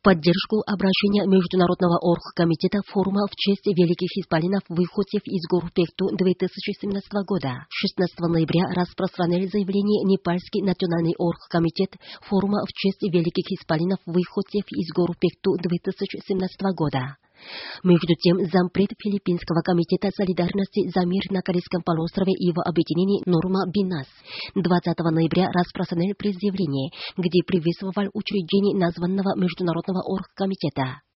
поддержку обращения Международного оргкомитета форума в честь великих исполинов выходцев из гор Пехту 2017 года. 16 ноября распространили заявление Непальский национальный оргкомитет форума в честь великих исполинов выходцев из гор Пехту 2017 года. Между тем, зампред Филиппинского комитета солидарности за мир на Корейском полуострове и его объединении Норма Бинас 20 ноября распространил пресс-заявление, где приветствовал учреждение названного Международного оргкомитета.